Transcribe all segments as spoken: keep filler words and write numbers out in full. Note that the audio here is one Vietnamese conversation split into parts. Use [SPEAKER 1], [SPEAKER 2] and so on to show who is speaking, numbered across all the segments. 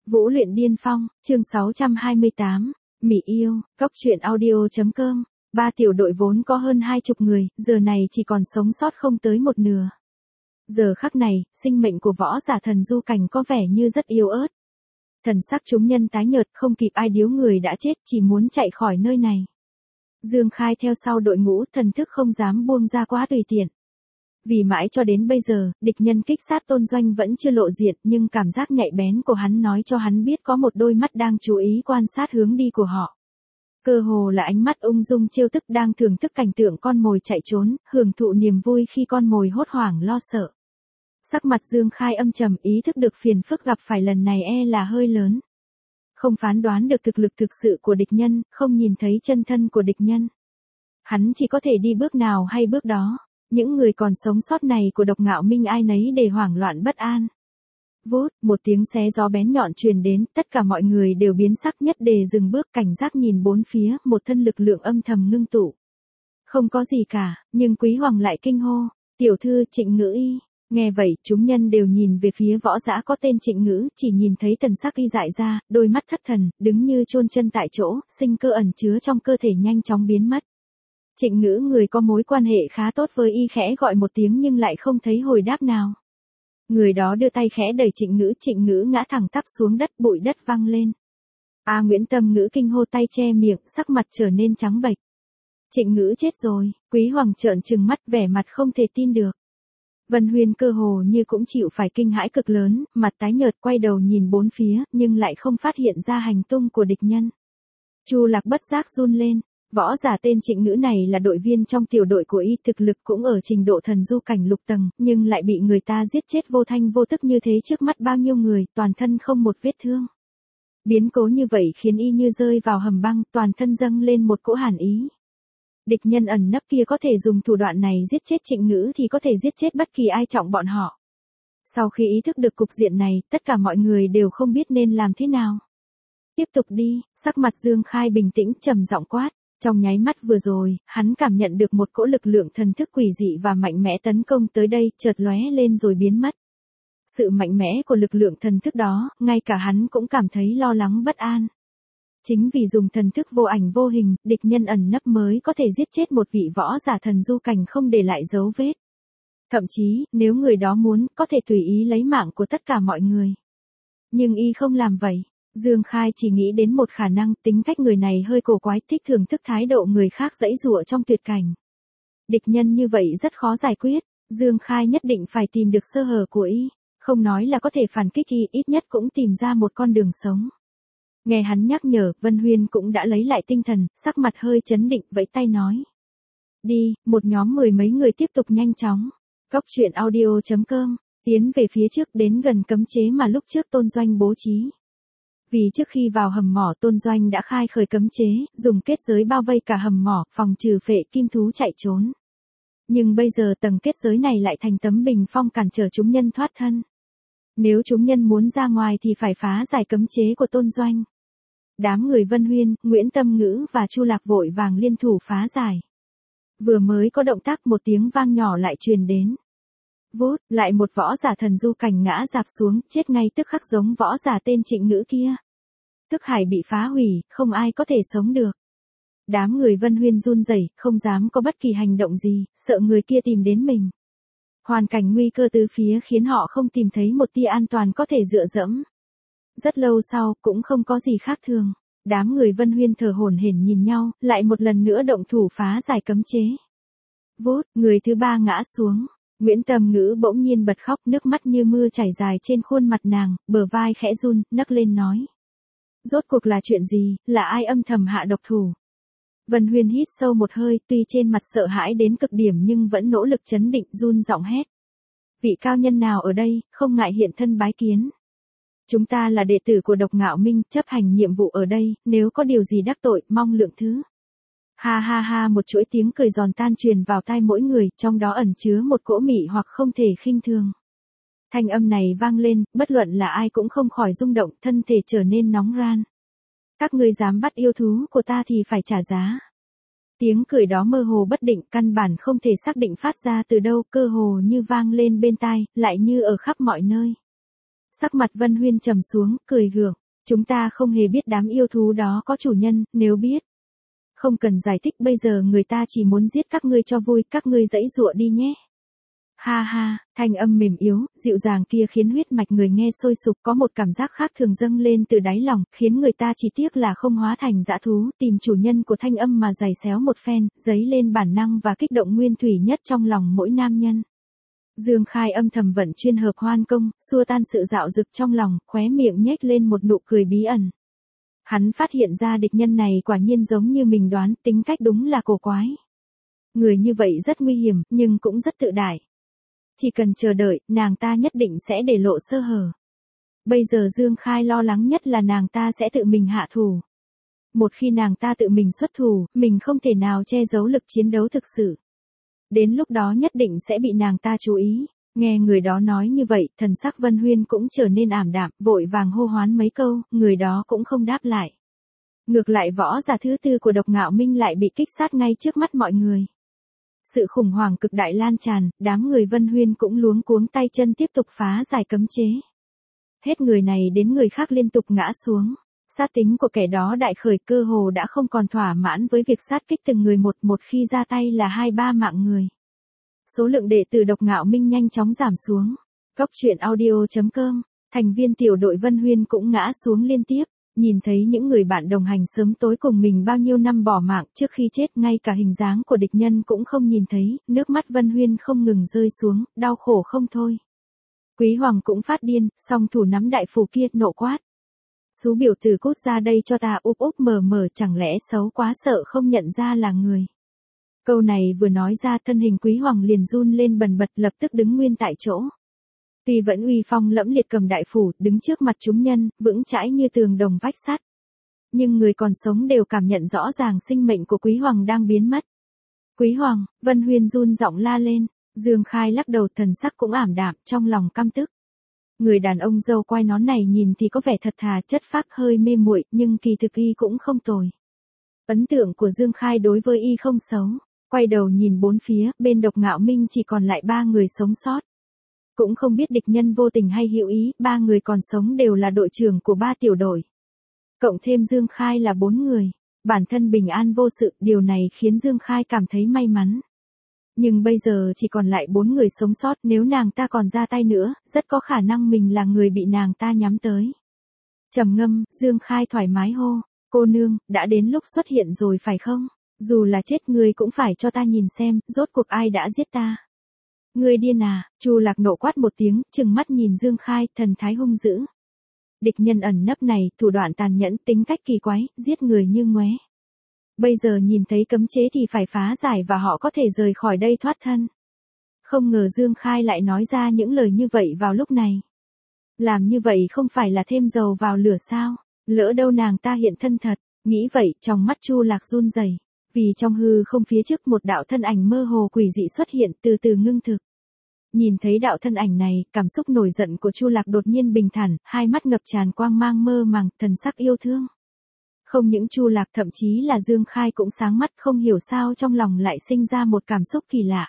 [SPEAKER 1] Vũ luyện điên phong, chương sáu trăm hai mươi tám, Mỹ yêu, Cóc truyện audio.com, ba tiểu đội vốn có hơn hai chục người, giờ này chỉ còn sống sót không tới một nửa. Giờ khắc này, sinh mệnh của võ giả thần Du Cảnh có vẻ như rất yếu ớt. Thần sắc chúng nhân tái nhợt, không kịp ai điếu người đã chết, chỉ muốn chạy khỏi nơi này. Dương Khai theo sau đội ngũ, thần thức không dám buông ra quá tùy tiện. Vì mãi cho đến bây giờ, địch nhân kích sát Tôn Doanh vẫn chưa lộ diện, nhưng cảm giác nhạy bén của hắn nói cho hắn biết có một đôi mắt đang chú ý quan sát hướng đi của họ. Cơ hồ là ánh mắt ung dung trêu tức đang thưởng thức cảnh tượng con mồi chạy trốn, hưởng thụ niềm vui khi con mồi hốt hoảng lo sợ. Sắc mặt Dương Khai âm trầm, ý thức được phiền phức gặp phải lần này e là hơi lớn. Không phán đoán được thực lực thực sự của địch nhân, không nhìn thấy chân thân của địch nhân. Hắn chỉ có thể đi bước nào hay bước đó. Những người còn sống sót này của Độc Ngạo Minh ai nấy để hoảng loạn bất an. Vút, một tiếng xé gió bén nhọn truyền đến, tất cả mọi người đều biến sắc nhất để dừng bước cảnh giác nhìn bốn phía, một thân lực lượng âm thầm ngưng tụ. Không có gì cả, nhưng Quý Hoàng lại kinh hô, tiểu thư Trịnh Ngữ Y. Nghe vậy, chúng nhân đều nhìn về phía võ giả có tên Trịnh Ngữ, chỉ nhìn thấy thần sắc y dại ra, đôi mắt thất thần, đứng như chôn chân tại chỗ, sinh cơ ẩn chứa trong cơ thể nhanh chóng biến mất. Trịnh Ngữ người có mối quan hệ khá tốt với y khẽ gọi một tiếng nhưng lại không thấy hồi đáp nào. Người đó đưa tay khẽ đẩy Trịnh Ngữ, Trịnh Ngữ ngã thẳng tắp xuống đất, bụi đất văng lên. A Nguyễn Tâm Ngữ kinh hô tay che miệng, sắc mặt trở nên trắng bệch. Trịnh Ngữ chết rồi, Quý Hoàng trợn trừng mắt vẻ mặt không thể tin được. Vân Huyên cơ hồ như cũng chịu phải kinh hãi cực lớn, mặt tái nhợt quay đầu nhìn bốn phía, nhưng lại không phát hiện ra hành tung của địch nhân. Chu Lạc bất giác run lên. Võ giả tên Trịnh Ngữ này là đội viên trong tiểu đội của y, thực lực cũng ở trình độ thần du cảnh lục tầng, nhưng lại bị người ta giết chết vô thanh vô tức như thế trước mắt bao nhiêu người, toàn thân không một vết thương. Biến cố như vậy khiến y như rơi vào hầm băng, toàn thân dâng lên một cỗ hàn ý. Địch nhân ẩn nấp kia có thể dùng thủ đoạn này giết chết Trịnh Ngữ thì có thể giết chết bất kỳ ai trọng bọn họ. Sau khi ý thức được cục diện này, tất cả mọi người đều không biết nên làm thế nào. Tiếp tục đi, sắc mặt Dương Khai bình tĩnh trầm giọng quát. Trong nháy mắt vừa rồi, hắn cảm nhận được một cỗ lực lượng thần thức quỷ dị và mạnh mẽ tấn công tới đây, chợt lóe lên rồi biến mất. Sự mạnh mẽ của lực lượng thần thức đó, ngay cả hắn cũng cảm thấy lo lắng bất an. Chính vì dùng thần thức vô ảnh vô hình, địch nhân ẩn nấp mới có thể giết chết một vị võ giả thần du cảnh không để lại dấu vết. Thậm chí, nếu người đó muốn, có thể tùy ý lấy mạng của tất cả mọi người. Nhưng y không làm vậy. Dương Khai chỉ nghĩ đến một khả năng, tính cách người này hơi cổ quái, thích thưởng thức thái độ người khác giãy giụa trong tuyệt cảnh. Địch nhân như vậy rất khó giải quyết, Dương Khai nhất định phải tìm được sơ hở của y, không nói là có thể phản kích y, ít nhất cũng tìm ra một con đường sống. Nghe hắn nhắc nhở, Vân Huyên cũng đã lấy lại tinh thần, sắc mặt hơi chấn định, vẫy tay nói. Đi, một nhóm mười mấy người tiếp tục nhanh chóng. Cóc truyện audio.com, tiến về phía trước đến gần cấm chế mà lúc trước Tôn Doanh bố trí. Vì trước khi vào hầm mỏ Tôn Doanh đã khai khởi cấm chế, dùng kết giới bao vây cả hầm mỏ, phòng trừ phệ kim thú chạy trốn. Nhưng bây giờ tầng kết giới này lại thành tấm bình phong cản trở chúng nhân thoát thân. Nếu chúng nhân muốn ra ngoài thì phải phá giải cấm chế của Tôn Doanh. Đám người Vân Huyên, Nguyễn Tâm Ngữ và Chu Lạc vội vàng liên thủ phá giải. Vừa mới có động tác một tiếng vang nhỏ lại truyền đến. Vút, lại một võ giả thần du cảnh ngã rạp xuống, chết ngay tức khắc giống võ giả tên Trịnh Ngữ kia. Thức hải bị phá hủy, không ai có thể sống được. Đám người Vân Huyên run rẩy, không dám có bất kỳ hành động gì, sợ người kia tìm đến mình. Hoàn cảnh nguy cơ từ phía khiến họ không tìm thấy một tia an toàn có thể dựa dẫm. Rất lâu sau, cũng không có gì khác thường. Đám người Vân Huyên thở hổn hển nhìn nhau, lại một lần nữa động thủ phá giải cấm chế. Vút, người thứ ba ngã xuống. Nguyễn Tâm Ngữ bỗng nhiên bật khóc, nước mắt như mưa chảy dài trên khuôn mặt nàng, bờ vai khẽ run, nấc lên nói. Rốt cuộc là chuyện gì, là ai âm thầm hạ độc thủ? Vân Huyên hít sâu một hơi, tuy trên mặt sợ hãi đến cực điểm nhưng vẫn nỗ lực trấn định, run giọng hét. Vị cao nhân nào ở đây, không ngại hiện thân bái kiến. Chúng ta là đệ tử của Độc Ngạo Minh, chấp hành nhiệm vụ ở đây, nếu có điều gì đắc tội, mong lượng thứ. Ha ha ha, một chuỗi tiếng cười giòn tan truyền vào tai mỗi người, trong đó ẩn chứa một cỗ mị hoặc không thể khinh thường. Thanh âm này vang lên, bất luận là ai cũng không khỏi rung động, thân thể trở nên nóng ran. Các ngươi dám bắt yêu thú của ta thì phải trả giá. Tiếng cười đó mơ hồ bất định, căn bản không thể xác định phát ra từ đâu, cơ hồ như vang lên bên tai, lại như ở khắp mọi nơi. Sắc mặt Vân Huyên trầm xuống, cười gượng. Chúng ta không hề biết đám yêu thú đó có chủ nhân, nếu biết. Không cần giải thích, bây giờ người ta chỉ muốn giết các ngươi cho vui, các ngươi giãy giụa đi nhé. Ha ha, thanh âm mềm yếu, dịu dàng kia khiến huyết mạch người nghe sôi sục, có một cảm giác khác thường dâng lên từ đáy lòng, khiến người ta chỉ tiếc là không hóa thành dã thú, tìm chủ nhân của thanh âm mà giày xéo một phen, dấy lên bản năng và kích động nguyên thủy nhất trong lòng mỗi nam nhân. Dương Khai âm thầm vận chuyên hợp hoan công, xua tan sự dạo dực trong lòng, khóe miệng nhếch lên một nụ cười bí ẩn. Hắn phát hiện ra địch nhân này quả nhiên giống như mình đoán, tính cách đúng là cổ quái. Người như vậy rất nguy hiểm, nhưng cũng rất tự đại. Chỉ cần chờ đợi, nàng ta nhất định sẽ để lộ sơ hở. Bây giờ Dương Khai lo lắng nhất là nàng ta sẽ tự mình hạ thủ. Một khi nàng ta tự mình xuất thủ, mình không thể nào che giấu lực chiến đấu thực sự. Đến lúc đó nhất định sẽ bị nàng ta chú ý. Nghe người đó nói như vậy, thần sắc Vân Huyên cũng trở nên ảm đạm, vội vàng hô hoán mấy câu, người đó cũng không đáp lại. Ngược lại võ giả thứ tư của Độc Ngạo Minh lại bị kích sát ngay trước mắt mọi người. Sự khủng hoảng cực đại lan tràn, đám người Vân Huyên cũng luống cuống tay chân tiếp tục phá giải cấm chế. Hết người này đến người khác liên tục ngã xuống. Sát tính của kẻ đó đại khởi, cơ hồ đã không còn thỏa mãn với việc sát kích từng người một, một khi ra tay là hai ba mạng người. Số lượng đệ tử Độc Ngạo Minh nhanh chóng giảm xuống. Góc truyện audio chấm com, thành viên tiểu đội Vân Huyên cũng ngã xuống liên tiếp. Nhìn thấy những người bạn đồng hành sớm tối cùng mình bao nhiêu năm bỏ mạng, trước khi chết ngay cả hình dáng của địch nhân cũng không nhìn thấy, nước mắt Vân Huyên không ngừng rơi xuống, đau khổ không thôi. Quý Hoàng cũng phát điên, song thủ nắm đại phù kia, nộ quát. Xú biểu tử cút ra đây cho ta, úp úp mờ mờ, chẳng lẽ xấu quá sợ không nhận ra là người. Câu này vừa nói ra, thân hình Quý Hoàng liền run lên bần bật, lập tức đứng nguyên tại chỗ. Tuy vẫn uy phong lẫm liệt cầm đại phủ, đứng trước mặt chúng nhân, vững chãi như tường đồng vách sắt. Nhưng người còn sống đều cảm nhận rõ ràng sinh mệnh của Quý Hoàng đang biến mất. Quý Hoàng, Vân Huyên run giọng la lên, Dương Khai lắc đầu, thần sắc cũng ảm đạm, trong lòng căm tức. Người đàn ông râu quai nón này nhìn thì có vẻ thật thà, chất phác, hơi mê muội, nhưng kỳ thực y cũng không tồi. Ấn tượng của Dương Khai đối với y không xấu. Quay đầu nhìn bốn phía, bên Độc Ngạo Minh chỉ còn lại ba người sống sót. Cũng không biết địch nhân vô tình hay hữu ý, ba người còn sống đều là đội trưởng của ba tiểu đội. Cộng thêm Dương Khai là bốn người. Bản thân bình an vô sự, điều này khiến Dương Khai cảm thấy may mắn. Nhưng bây giờ chỉ còn lại bốn người sống sót, nếu nàng ta còn ra tay nữa, rất có khả năng mình là người bị nàng ta nhắm tới. Trầm ngâm, Dương Khai thoải mái hô, cô nương, đã đến lúc xuất hiện rồi phải không? Dù là chết ngươi cũng phải cho ta nhìn xem, rốt cuộc ai đã giết ta. Ngươi điên à, Chu Lạc nộ quát một tiếng, trừng mắt nhìn Dương Khai, thần thái hung dữ. Địch nhân ẩn nấp này, thủ đoạn tàn nhẫn, tính cách kỳ quái, giết người như ngoé. Bây giờ nhìn thấy cấm chế thì phải phá giải và họ có thể rời khỏi đây thoát thân. Không ngờ Dương Khai lại nói ra những lời như vậy vào lúc này. Làm như vậy không phải là thêm dầu vào lửa sao, lỡ đâu nàng ta hiện thân thật, nghĩ vậy, trong mắt Chu Lạc run rẩy. Vì trong hư không phía trước một đạo thân ảnh mơ hồ quỷ dị xuất hiện, từ từ ngưng thực. Nhìn thấy đạo thân ảnh này, cảm xúc nổi giận của Chu Lạc đột nhiên bình thản, hai mắt ngập tràn quang mang mơ màng, thần sắc yêu thương. Không những Chu Lạc, thậm chí là Dương Khai cũng sáng mắt, không hiểu sao trong lòng lại sinh ra một cảm xúc kỳ lạ.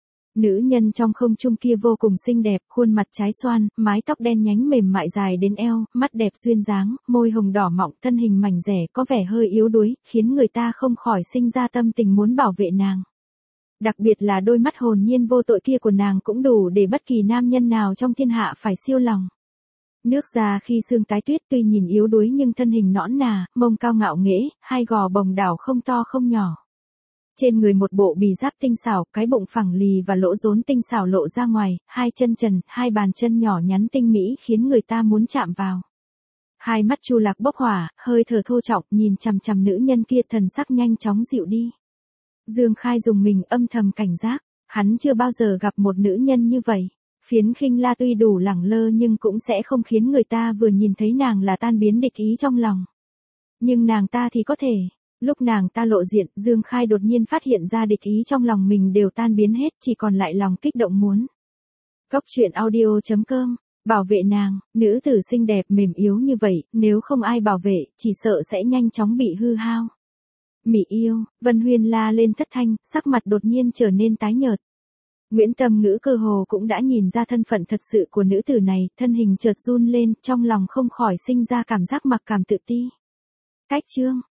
[SPEAKER 1] Nữ nhân trong không trung kia vô cùng xinh đẹp, khuôn mặt trái xoan, mái tóc đen nhánh mềm mại dài đến eo, mắt đẹp duyên dáng, môi hồng đỏ mọng, thân hình mảnh dẻ, có vẻ hơi yếu đuối, khiến người ta không khỏi sinh ra tâm tình muốn bảo vệ nàng. Đặc biệt là đôi mắt hồn nhiên vô tội kia của nàng cũng đủ để bất kỳ nam nhân nào trong thiên hạ phải siêu lòng. Nước da khi xương tái tuyết, tuy nhìn yếu đuối nhưng thân hình nõn nà, mông cao ngạo nghễ, hai gò bồng đảo không to không nhỏ. Trên người một bộ bì giáp tinh xảo, cái bụng phẳng lì và lỗ rốn tinh xảo lộ ra ngoài, hai chân trần, hai bàn chân nhỏ nhắn tinh mỹ khiến người ta muốn chạm vào. Hai mắt Chu Lạc bốc hỏa, hơi thở thô trọng, nhìn chằm chằm nữ nhân kia, thần sắc nhanh chóng dịu đi. Dương Khai dùng mình âm thầm cảnh giác, hắn chưa bao giờ gặp một nữ nhân như vậy. Phiến Khinh La tuy đủ lẳng lơ nhưng cũng sẽ không khiến người ta vừa nhìn thấy nàng là tan biến địch ý trong lòng. Nhưng nàng ta thì có thể. Lúc nàng ta lộ diện, Dương Khai đột nhiên phát hiện ra địch ý trong lòng mình đều tan biến hết, chỉ còn lại lòng kích động muốn. Góc truyện audio chấm com, bảo vệ nàng, nữ tử xinh đẹp mềm yếu như vậy, nếu không ai bảo vệ, chỉ sợ sẽ nhanh chóng bị hư hao. Mị yêu, Vân Huyên la lên thất thanh, sắc mặt đột nhiên trở nên tái nhợt. Nguyễn Tâm Ngữ cơ hồ cũng đã nhìn ra thân phận thật sự của nữ tử này, thân hình chợt run lên, trong lòng không khỏi sinh ra cảm giác mặc cảm tự ti. Cách chương